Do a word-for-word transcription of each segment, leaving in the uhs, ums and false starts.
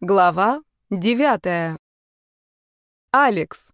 Глава девятая. Алекс.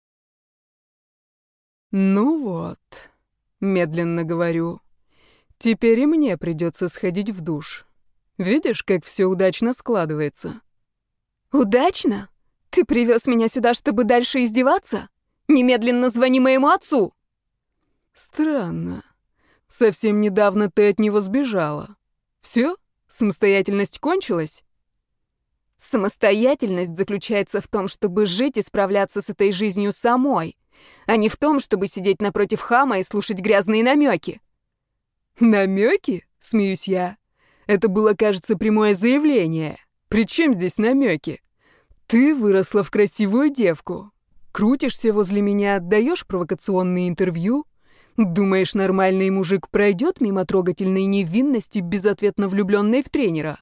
«Ну вот», — медленно говорю, — «теперь и мне придется сходить в душ. Видишь, как все удачно складывается?» «Удачно? Ты привез меня сюда, чтобы дальше издеваться? Немедленно звони моему отцу!» «Странно. Совсем недавно ты от него сбежала. Все? Самостоятельность кончилась?» Самостоятельность заключается в том, чтобы жить и справляться с этой жизнью самой, а не в том, чтобы сидеть напротив хама и слушать грязные намеки. «Намеки?» — смеюсь я. «Это было, кажется, прямое заявление. При чем здесь намеки? Ты выросла в красивую девку. Крутишься возле меня, отдаешь провокационные интервью. Думаешь, нормальный мужик пройдет мимо трогательной невинности, безответно влюбленной в тренера?»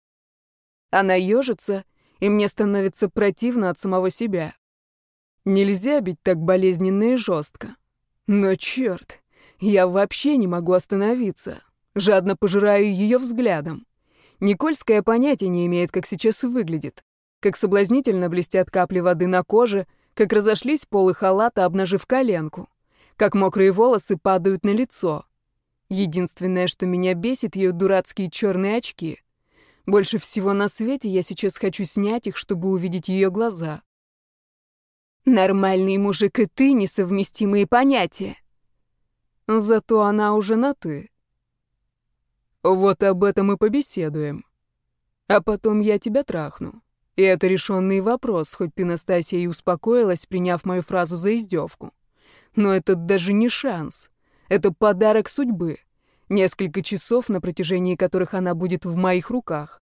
Она ежится, и мне становится противно от самого себя. Нельзя бить так болезненно и жестко. Но черт, я вообще не могу остановиться. Жадно пожираю ее взглядом. Никольская понятия не имеет, как сейчас выглядит. Как соблазнительно блестят капли воды на коже, как разошлись полы халата, обнажив коленку. Как мокрые волосы падают на лицо. Единственное, что меня бесит, ее дурацкие черные очки. Больше всего на свете я сейчас хочу снять их, чтобы увидеть ее глаза. Нормальный мужик и ты — несовместимые понятия. Зато она уже на «ты». Вот об этом и побеседуем. А потом я тебя трахну. И это решенный вопрос, хоть ты, Настасья, и успокоилась, приняв мою фразу за издевку. Но это даже не шанс. Это подарок судьбы. Несколько часов, на протяжении которых она будет в моих руках.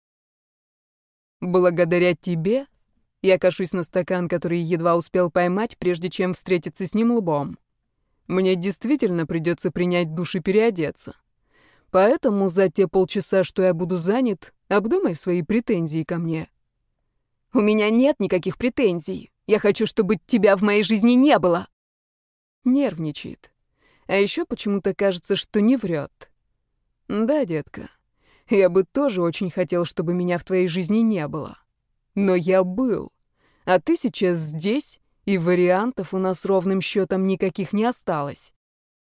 Благодаря тебе я кашусь на стакан, который едва успел поймать, прежде чем встретиться с ним лбом. Мне действительно придется принять душ и переодеться. Поэтому за те полчаса, что я буду занят, обдумай свои претензии ко мне. У меня нет никаких претензий. Я хочу, чтобы тебя в моей жизни не было. Нервничает. А еще почему-то кажется, что не врет. Да, детка, я бы тоже очень хотел, чтобы меня в твоей жизни не было. Но я был. А ты сейчас здесь, и вариантов у нас ровным счетом никаких не осталось.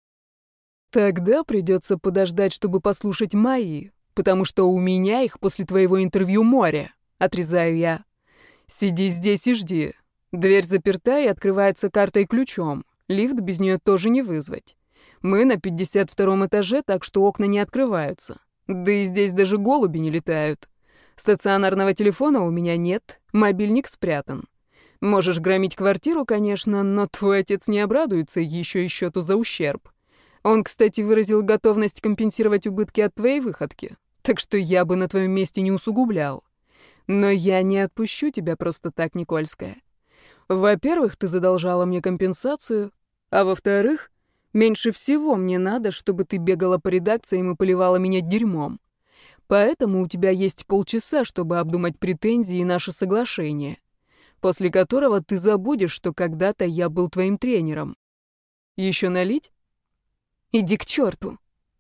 Тогда придется подождать, чтобы послушать мои, потому что у меня их после твоего интервью море, отрезаю я. Сиди здесь и жди. Дверь заперта и открывается картой-ключом. Лифт без нее тоже не вызвать. Мы на пятьдесят втором этаже, так что окна не открываются. Да и здесь даже голуби не летают. Стационарного телефона у меня нет, мобильник спрятан. Можешь громить квартиру, конечно, но твой отец не обрадуется еще и счету за ущерб. Он, кстати, выразил готовность компенсировать убытки от твоей выходки, так что я бы на твоем месте не усугублял. Но я не отпущу тебя просто так, Никольская. Во-первых, ты задолжала мне компенсацию, а во-вторых, меньше всего мне надо, чтобы ты бегала по редакциям и поливала меня дерьмом. Поэтому у тебя есть полчаса, чтобы обдумать претензии и наше соглашение, после которого ты забудешь, что когда-то я был твоим тренером. Еще налить? Иди к черту.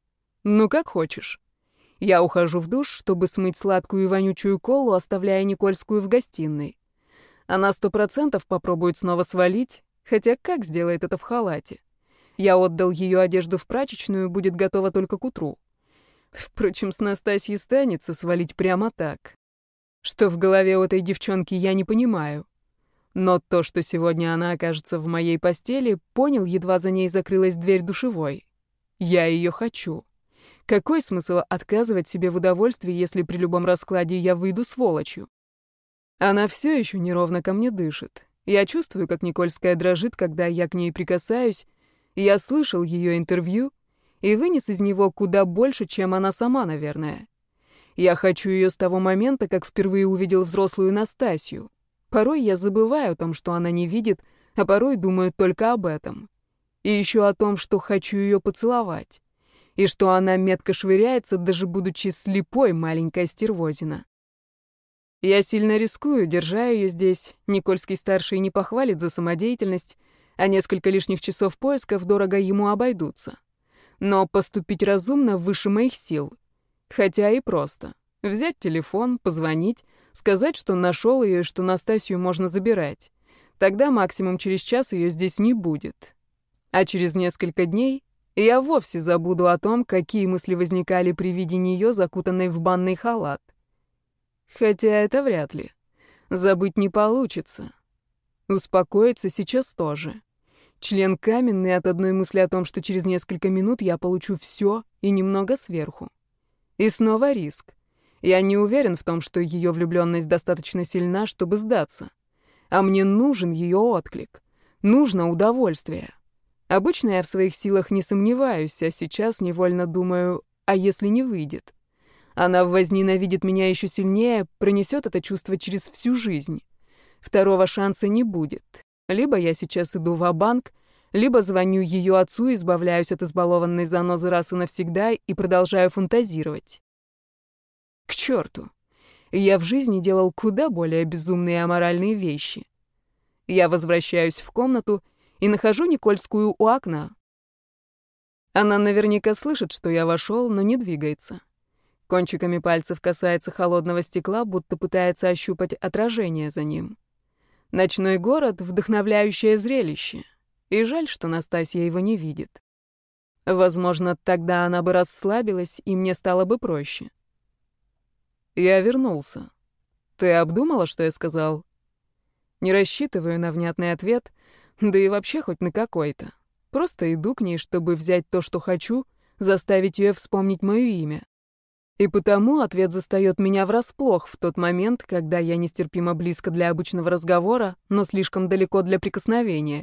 Ну, как хочешь. Я ухожу в душ, чтобы смыть сладкую и вонючую колу, оставляя Никольскую в гостиной. Она сто процентов попробует снова свалить, хотя как сделает это в халате? Я отдал ее одежду в прачечную, будет готова только к утру. Впрочем, с Настасьей станется свалить прямо так. Что в голове у этой девчонки, я не понимаю. Но то, что сегодня она окажется в моей постели, понял, едва за ней закрылась дверь душевой. Я ее хочу. Какой смысл отказывать себе в удовольствии, если при любом раскладе я выйду сволочью? Она все еще неровно ко мне дышит. Я чувствую, как Никольская дрожит, когда я к ней прикасаюсь. Я слышал ее интервью и вынес из него куда больше, чем она сама, наверное. Я хочу ее с того момента, как впервые увидел взрослую Настасью. Порой я забываю о том, что она не видит, а порой думаю только об этом. И еще о том, что хочу ее поцеловать. И что она метко швыряется, даже будучи слепой, маленькая стервозина. Я сильно рискую, держа ее здесь. Никольский-старший не похвалит за самодеятельность, а несколько лишних часов поисков дорого ему обойдутся. Но поступить разумно выше моих сил. Хотя и просто. Взять телефон, позвонить, сказать, что нашел ее и что Настасью можно забирать. Тогда максимум через час ее здесь не будет. А через несколько дней я вовсе забуду о том, какие мысли возникали при виде нее, закутанной в банный халат. Хотя это вряд ли. Забыть не получится. Успокоиться сейчас тоже. Член каменный от одной мысли о том, что через несколько минут я получу все и немного сверху. И снова риск. Я не уверен в том, что ее влюбленность достаточно сильна, чтобы сдаться. А мне нужен ее отклик. Нужно удовольствие. Обычно я в своих силах не сомневаюсь, а сейчас невольно думаю, а если не выйдет? Она возненавидит меня еще сильнее, пронесет это чувство через всю жизнь. Второго шанса не будет. Либо я сейчас иду ва-банк, либо звоню ее отцу, избавляюсь от избалованной занозы раз и навсегда и продолжаю фантазировать. К черту. Я в жизни делал куда более безумные и аморальные вещи. Я возвращаюсь в комнату и нахожу Никольскую у окна. Она наверняка слышит, что я вошел, но не двигается. Кончиками пальцев касается холодного стекла, будто пытается ощупать отражение за ним. Ночной город — вдохновляющее зрелище. И жаль, что Настасья его не видит. Возможно, тогда она бы расслабилась, и мне стало бы проще. Я вернулся. Ты обдумала, что я сказал? Не рассчитываю на внятный ответ, да и вообще хоть на какой-то. Просто иду к ней, чтобы взять то, что хочу, заставить ее вспомнить мое имя. И потому ответ застаёт меня врасплох в тот момент, когда я нестерпимо близко для обычного разговора, но слишком далеко для прикосновения.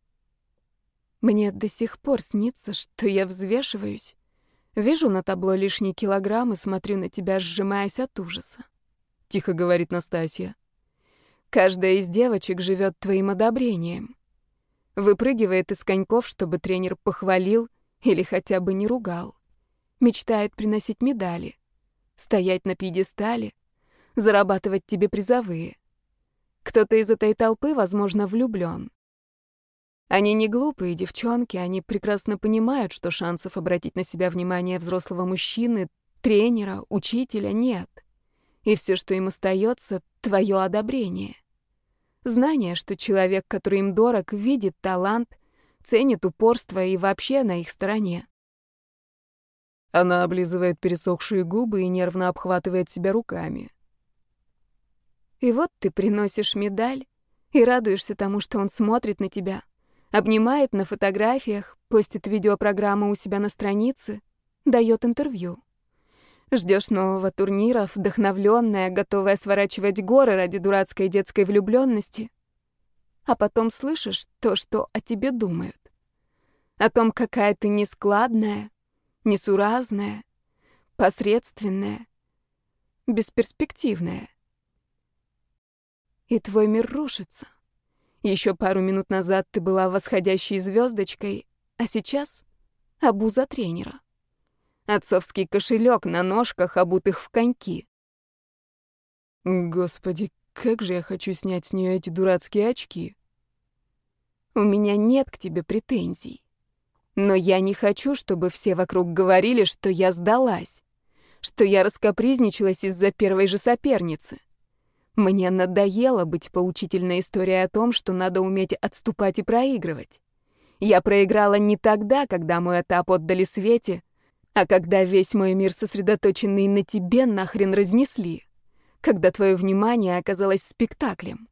Мне до сих пор снится, что я взвешиваюсь, вижу на табло лишние килограммы, смотрю на тебя, сжимаясь от ужаса. Тихо говорит Настасья. Каждая из девочек живет твоим одобрением. Выпрыгивает из коньков, чтобы тренер похвалил или хотя бы не ругал. Мечтает приносить медали, стоять на пьедестале, зарабатывать тебе призовые. Кто-то из этой толпы, возможно, влюблён. Они не глупые девчонки, они прекрасно понимают, что шансов обратить на себя внимание взрослого мужчины, тренера, учителя нет. И все, что им остается, твое одобрение. Знание, что человек, который им дорог, видит талант, ценит упорство и вообще на их стороне. Она облизывает пересохшие губы и нервно обхватывает себя руками. И вот ты приносишь медаль и радуешься тому, что он смотрит на тебя, обнимает на фотографиях, постит видеопрограмму у себя на странице, дает интервью. Ждешь нового турнира, вдохновленная, готовая сворачивать горы ради дурацкой детской влюбленности, а потом слышишь то, что о тебе думают. О том, какая ты нескладная, несуразная, посредственная, бесперспективная. И твой мир рушится. Еще пару минут назад ты была восходящей звездочкой, а сейчас — обуза тренера. Отцовский кошелек на ножках, обутых в коньки. Господи, как же я хочу снять с нее эти дурацкие очки. У меня нет к тебе претензий. Но я не хочу, чтобы все вокруг говорили, что я сдалась, что я раскапризничалась из-за первой же соперницы. Мне надоело быть поучительной историей о том, что надо уметь отступать и проигрывать. Я проиграла не тогда, когда мой этап отдали Свете, а когда весь мой мир, сосредоточенный на тебе, нахрен разнесли, когда твое внимание оказалось спектаклем.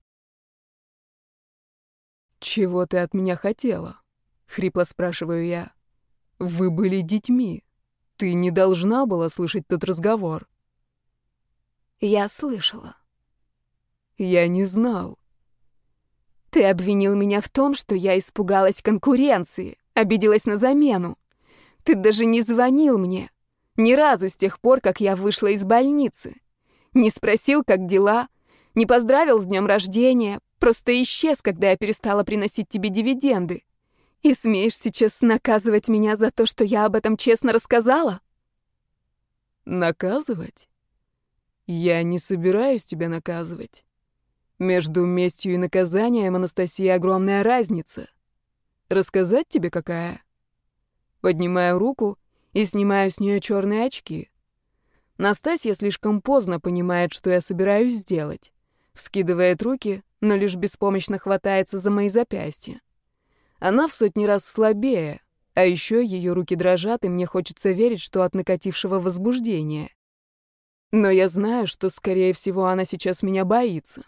«Чего ты от меня хотела?» — хрипло спрашиваю я. «Вы были детьми. Ты не должна была слышать тот разговор». Я слышала. Я не знал. Ты обвинил меня в том, что я испугалась конкуренции, обиделась на замену. Ты даже не звонил мне. Ни разу с тех пор, как я вышла из больницы. Не спросил, как дела, не поздравил с днем рождения, просто исчез, когда я перестала приносить тебе дивиденды. И смеешь сейчас наказывать меня за то, что я об этом честно рассказала? Наказывать? Я не собираюсь тебя наказывать. Между местью и наказанием, Анастасия, огромная разница. Рассказать тебе какая? Поднимаю руку и снимаю с нее черные очки. Настасья слишком поздно понимает, что я собираюсь сделать. Вскидывает руки, но лишь беспомощно хватается за мои запястья. Она в сотни раз слабее, а еще ее руки дрожат, и мне хочется верить, что от накатившего возбуждения. Но я знаю, что, скорее всего, она сейчас меня боится.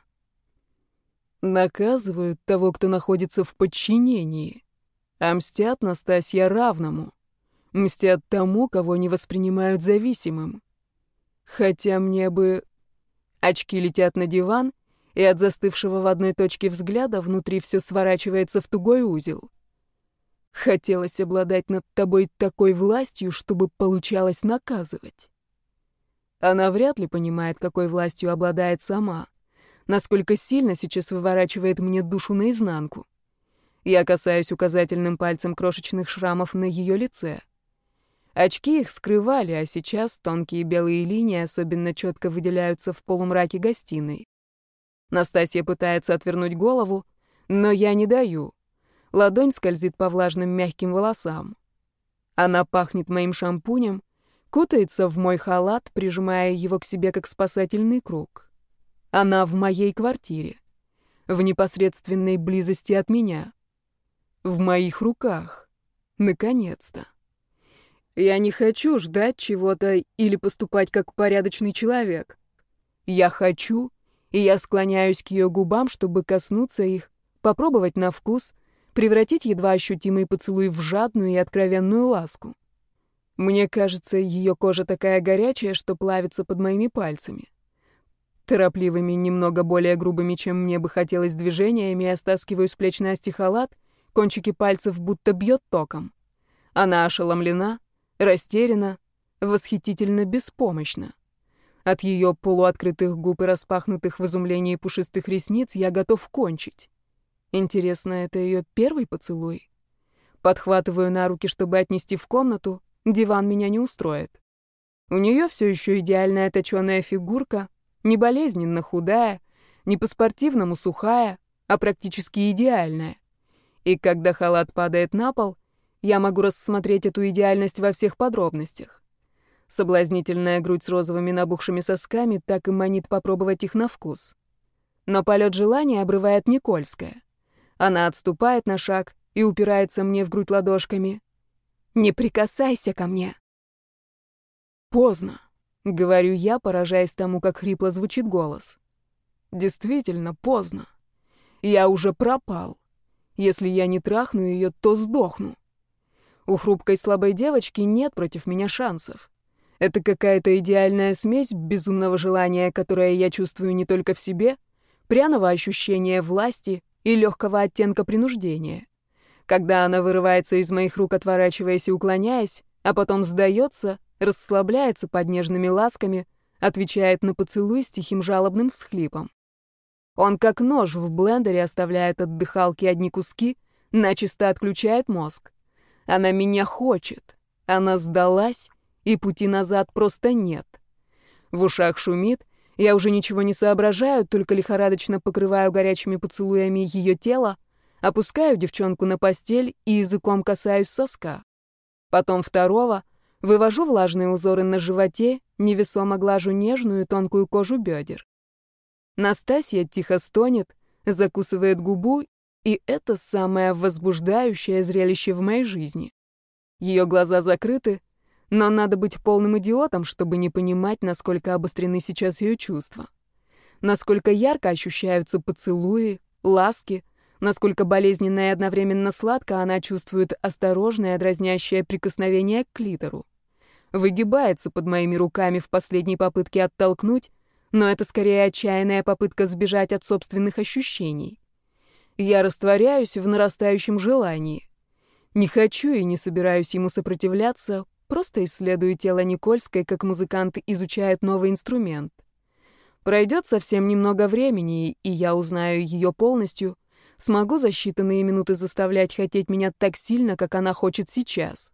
Наказывают того, кто находится в подчинении, а мстят, Настасья, равному. Мстят тому, кого не воспринимают зависимым. Хотя мне бы... Очки летят на диван, и от застывшего в одной точке взгляда внутри все сворачивается в тугой узел. Хотелось обладать над тобой такой властью, чтобы получалось наказывать. Она вряд ли понимает, какой властью обладает сама, насколько сильно сейчас выворачивает мне душу наизнанку. Я касаюсь указательным пальцем крошечных шрамов на ее лице. Очки их скрывали, а сейчас тонкие белые линии особенно четко выделяются в полумраке гостиной. Настасья пытается отвернуть голову, но я не даю. Ладонь скользит по влажным мягким волосам. Она пахнет моим шампунем, кутается в мой халат, прижимая его к себе как спасательный круг. Она в моей квартире, в непосредственной близости от меня, в моих руках. Наконец-то. Я не хочу ждать чего-то или поступать как порядочный человек. Я хочу, и я склоняюсь к ее губам, чтобы коснуться их, попробовать на вкус, превратить едва ощутимый поцелуй в жадную и откровенную ласку. Мне кажется, ее кожа такая горячая, что плавится под моими пальцами. Торопливыми, немного более грубыми, чем мне бы хотелось, движениями я стаскиваю с плеч Насти халат, кончики пальцев будто бьет током. Она ошеломлена, растеряна, восхитительно беспомощна. От ее полуоткрытых губ и распахнутых в изумлении пушистых ресниц я готов кончить. Интересно, это ее первый поцелуй? Подхватываю на руки, чтобы отнести в комнату. Диван меня не устроит. У нее все еще идеальная точеная фигурка, не болезненно худая, не по-спортивному сухая, а практически идеальная. И когда халат падает на пол, я могу рассмотреть эту идеальность во всех подробностях. Соблазнительная грудь с розовыми набухшими сосками так и манит попробовать их на вкус. Но полет желания обрывает Никольская. Она отступает на шаг и упирается мне в грудь ладошками. «Не прикасайся ко мне!» «Поздно», — говорю я, поражаясь тому, как хрипло звучит голос. «Действительно поздно. Я уже пропал. Если я не трахну ее, то сдохну. У хрупкой слабой девочки нет против меня шансов. Это какая-то идеальная смесь безумного желания, которое я чувствую не только в себе, пряного ощущения власти и легкого оттенка принуждения. Когда она вырывается из моих рук, отворачиваясь и уклоняясь, а потом сдается, расслабляется под нежными ласками, отвечает на поцелуй с тихим жалобным всхлипом. Он как нож в блендере оставляет от дыхалки одни куски, начисто отключает мозг. Она меня хочет, она сдалась, и пути назад просто нет. В ушах шумит, я уже ничего не соображаю, только лихорадочно покрываю горячими поцелуями ее тело, опускаю девчонку на постель и языком касаюсь соска. Потом второго, вывожу влажные узоры на животе, невесомо глажу нежную тонкую кожу бедер. Настасья тихо стонет, закусывает губу, и это самое возбуждающее зрелище в моей жизни. Ее глаза закрыты, но надо быть полным идиотом, чтобы не понимать, насколько обострены сейчас ее чувства. Насколько ярко ощущаются поцелуи, ласки, насколько болезненно и одновременно сладко она чувствует осторожное, дразнящее прикосновение к клитору. Выгибается под моими руками в последней попытке оттолкнуть, но это скорее отчаянная попытка сбежать от собственных ощущений. Я растворяюсь в нарастающем желании. Не хочу и не собираюсь ему сопротивляться, просто исследую тело Никольской, как музыкант изучает новый инструмент. Пройдет совсем немного времени, и я узнаю ее полностью, смогу за считанные минуты заставлять хотеть меня так сильно, как она хочет сейчас.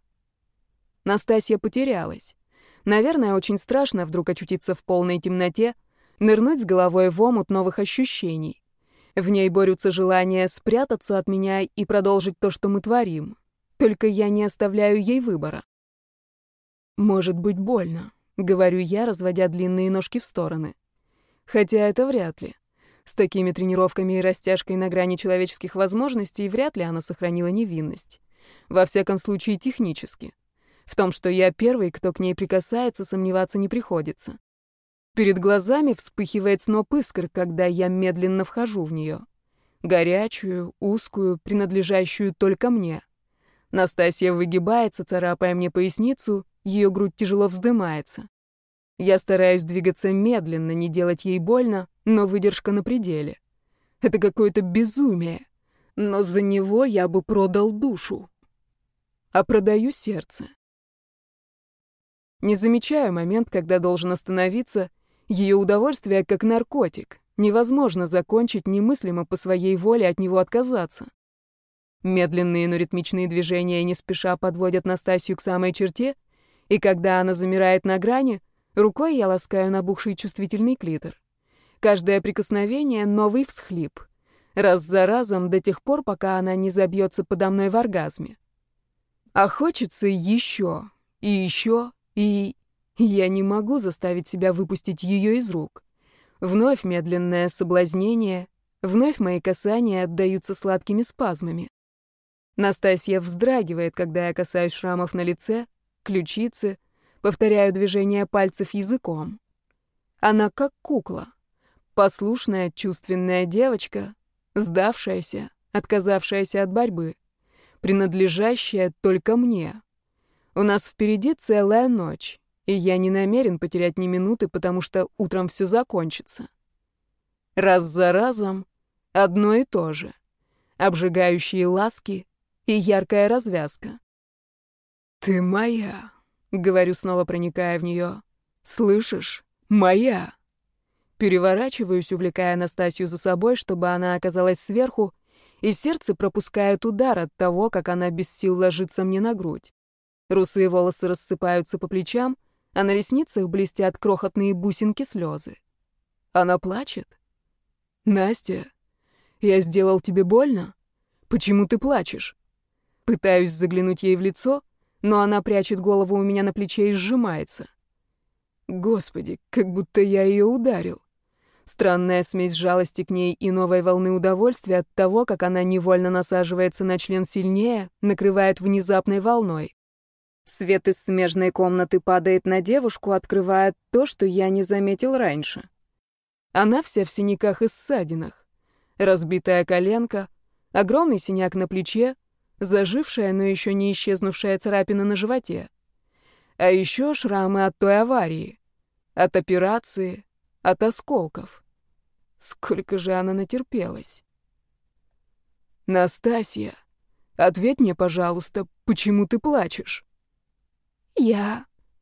Настасья потерялась. Наверное, очень страшно вдруг очутиться в полной темноте, нырнуть с головой в омут новых ощущений. В ней борются желания спрятаться от меня и продолжить то, что мы творим. Только я не оставляю ей выбора. Может быть больно, — говорю я, разводя длинные ножки в стороны. Хотя это вряд ли. С такими тренировками и растяжкой на грани человеческих возможностей вряд ли она сохранила невинность. Во всяком случае, технически. В том, что я первый, кто к ней прикасается, сомневаться не приходится. Перед глазами вспыхивает сноп искр, когда я медленно вхожу в нее. Горячую, узкую, принадлежащую только мне. Настасья выгибается, царапая мне поясницу, ее грудь тяжело вздымается. Я стараюсь двигаться медленно, не делать ей больно, но выдержка на пределе. Это какое-то безумие. Но за него я бы продал душу. А продаю сердце. Не замечаю момент, когда должен остановиться. Ее удовольствие как наркотик. Невозможно закончить, немыслимо по своей воле от него отказаться. Медленные, но ритмичные движения не спеша подводят Настасью к самой черте, и когда она замирает на грани, рукой я ласкаю набухший чувствительный клитор. Каждое прикосновение — новый всхлип. Раз за разом до тех пор, пока она не забьется подо мной в оргазме. А хочется еще, и еще, и... Я не могу заставить себя выпустить ее из рук. Вновь медленное соблазнение, вновь мои касания отдаются сладкими спазмами. Настасья вздрагивает, когда я касаюсь шрамов на лице, ключицы, повторяю движения пальцев языком. Она как кукла. Послушная, чувственная девочка, сдавшаяся, отказавшаяся от борьбы, принадлежащая только мне. У нас впереди целая ночь, и я не намерен потерять ни минуты, потому что утром все закончится. Раз за разом одно и то же. Обжигающие ласки и яркая развязка. «Ты моя», — говорю, снова проникая в нее. «Слышишь? Моя». Переворачиваюсь, увлекая Настасью за собой, чтобы она оказалась сверху, и сердце пропускает удар от того, как она без сил ложится мне на грудь. Русые волосы рассыпаются по плечам, а на ресницах блестят крохотные бусинки слезы. Она плачет. «Настя, я сделал тебе больно? Почему ты плачешь?» Пытаюсь заглянуть ей в лицо, но она прячет голову у меня на плече и сжимается. Господи, как будто я ее ударил. Странная смесь жалости к ней и новой волны удовольствия от того, как она невольно насаживается на член сильнее, накрывает внезапной волной. Свет из смежной комнаты падает на девушку, открывая то, что я не заметил раньше. Она вся в синяках и ссадинах. Разбитая коленка, огромный синяк на плече, зажившая, но еще не исчезнувшая царапина на животе. А еще шрамы от той аварии, от операции, от осколков. Сколько же она натерпелась. «Настасья, ответь мне, пожалуйста, почему ты плачешь?» «Я...»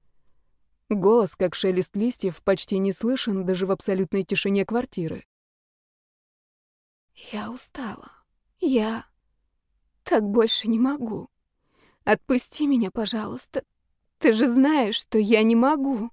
Голос, как шелест листьев, почти не слышен даже в абсолютной тишине квартиры. «Я устала. Я... так больше не могу. Отпусти меня, пожалуйста. Ты же знаешь, что я не могу».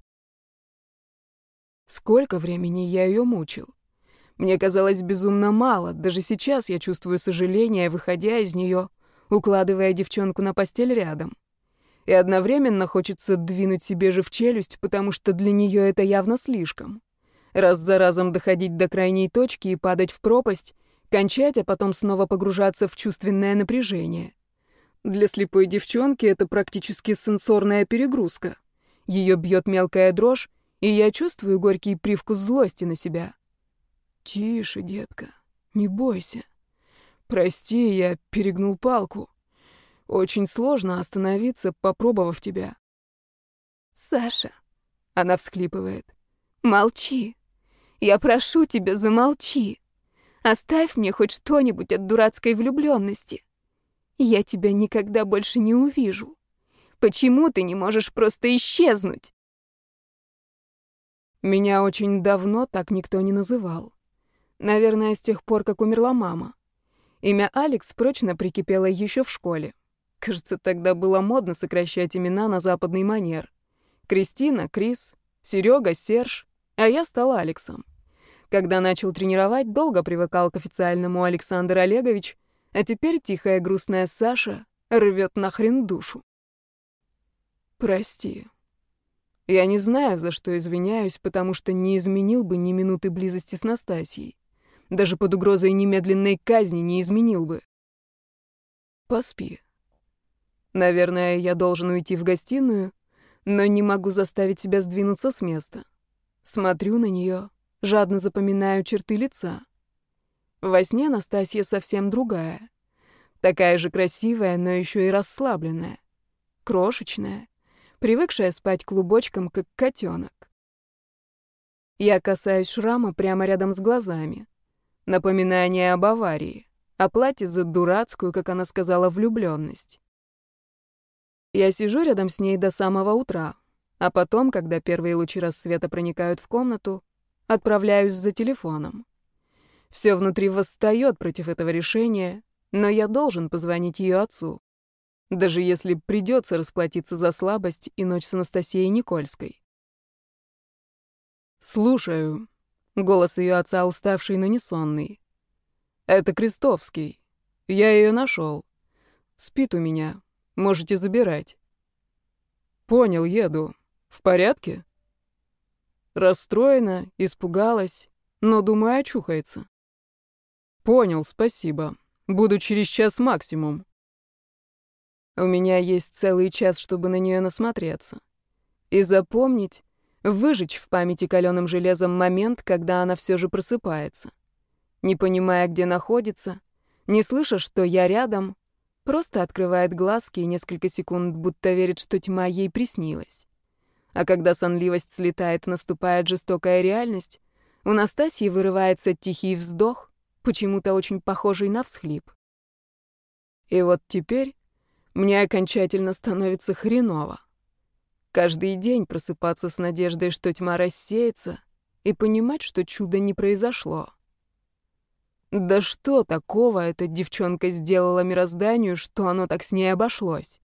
Сколько времени я ее мучил. Мне казалось безумно мало. Даже сейчас я чувствую сожаление, выходя из нее, укладывая девчонку на постель рядом. И одновременно хочется двинуть себе же в челюсть, потому что для нее это явно слишком. Раз за разом доходить до крайней точки и падать в пропасть, кончать, а потом снова погружаться в чувственное напряжение. Для слепой девчонки это практически сенсорная перегрузка. Ее бьет мелкая дрожь, и я чувствую горький привкус злости на себя. «Тише, детка, не бойся. Прости, я перегнул палку. Очень сложно остановиться, попробовав тебя». «Саша», — она всхлипывает, — «молчи. Я прошу тебя, замолчи. Оставь мне хоть что-нибудь от дурацкой влюбленности. Я тебя никогда больше не увижу. Почему ты не можешь просто исчезнуть?» Меня очень давно так никто не называл. Наверное, с тех пор, как умерла мама. Имя Алекс прочно прикипело еще в школе. Кажется, тогда было модно сокращать имена на западный манер. Кристина, Крис, Серега, Серж, а я стал Алексом. Когда начал тренировать, долго привыкал к официальному Александр Олегович, а теперь тихая грустная Саша рвет нахрен душу. «Прости». Я не знаю, за что извиняюсь, потому что не изменил бы ни минуты близости с Настасьей. Даже под угрозой немедленной казни не изменил бы. Поспи. Наверное, я должен уйти в гостиную, но не могу заставить себя сдвинуться с места. Смотрю на нее, жадно запоминаю черты лица. Во сне Настасья совсем другая. Такая же красивая, но еще и расслабленная. Крошечная, привыкшая спать клубочком, как котенок. Я касаюсь шрама прямо рядом с глазами. Напоминание об аварии, о плате за дурацкую, как она сказала, влюбленность. Я сижу рядом с ней до самого утра, а потом, когда первые лучи рассвета проникают в комнату, отправляюсь за телефоном. Все внутри восстает против этого решения, но я должен позвонить ее отцу, даже если придется расплатиться за слабость и ночь с Анастасией Никольской. «Слушаю», — голос ее отца уставший, но не сонный. «Это Крестовский. Я ее нашел. Спит у меня. Можете забирать». «Понял, еду. В порядке?» Расстроена, испугалась, но, думаю, очухается. «Понял, спасибо. Буду через час максимум». У меня есть целый час, чтобы на нее насмотреться. И запомнить, выжечь в памяти каленым железом момент, когда она все же просыпается. Не понимая, где находится, не слыша, что я рядом, просто открывает глазки и несколько секунд будто верит, что тьма ей приснилась. А когда сонливость слетает, наступает жестокая реальность, у Настасьи вырывается тихий вздох, почему-то очень похожий на всхлип. И вот теперь мне окончательно становится хреново. Каждый день просыпаться с надеждой, что тьма рассеется, и понимать, что чудо не произошло. Да что такого эта девчонка сделала мирозданию, что оно так с ней обошлось?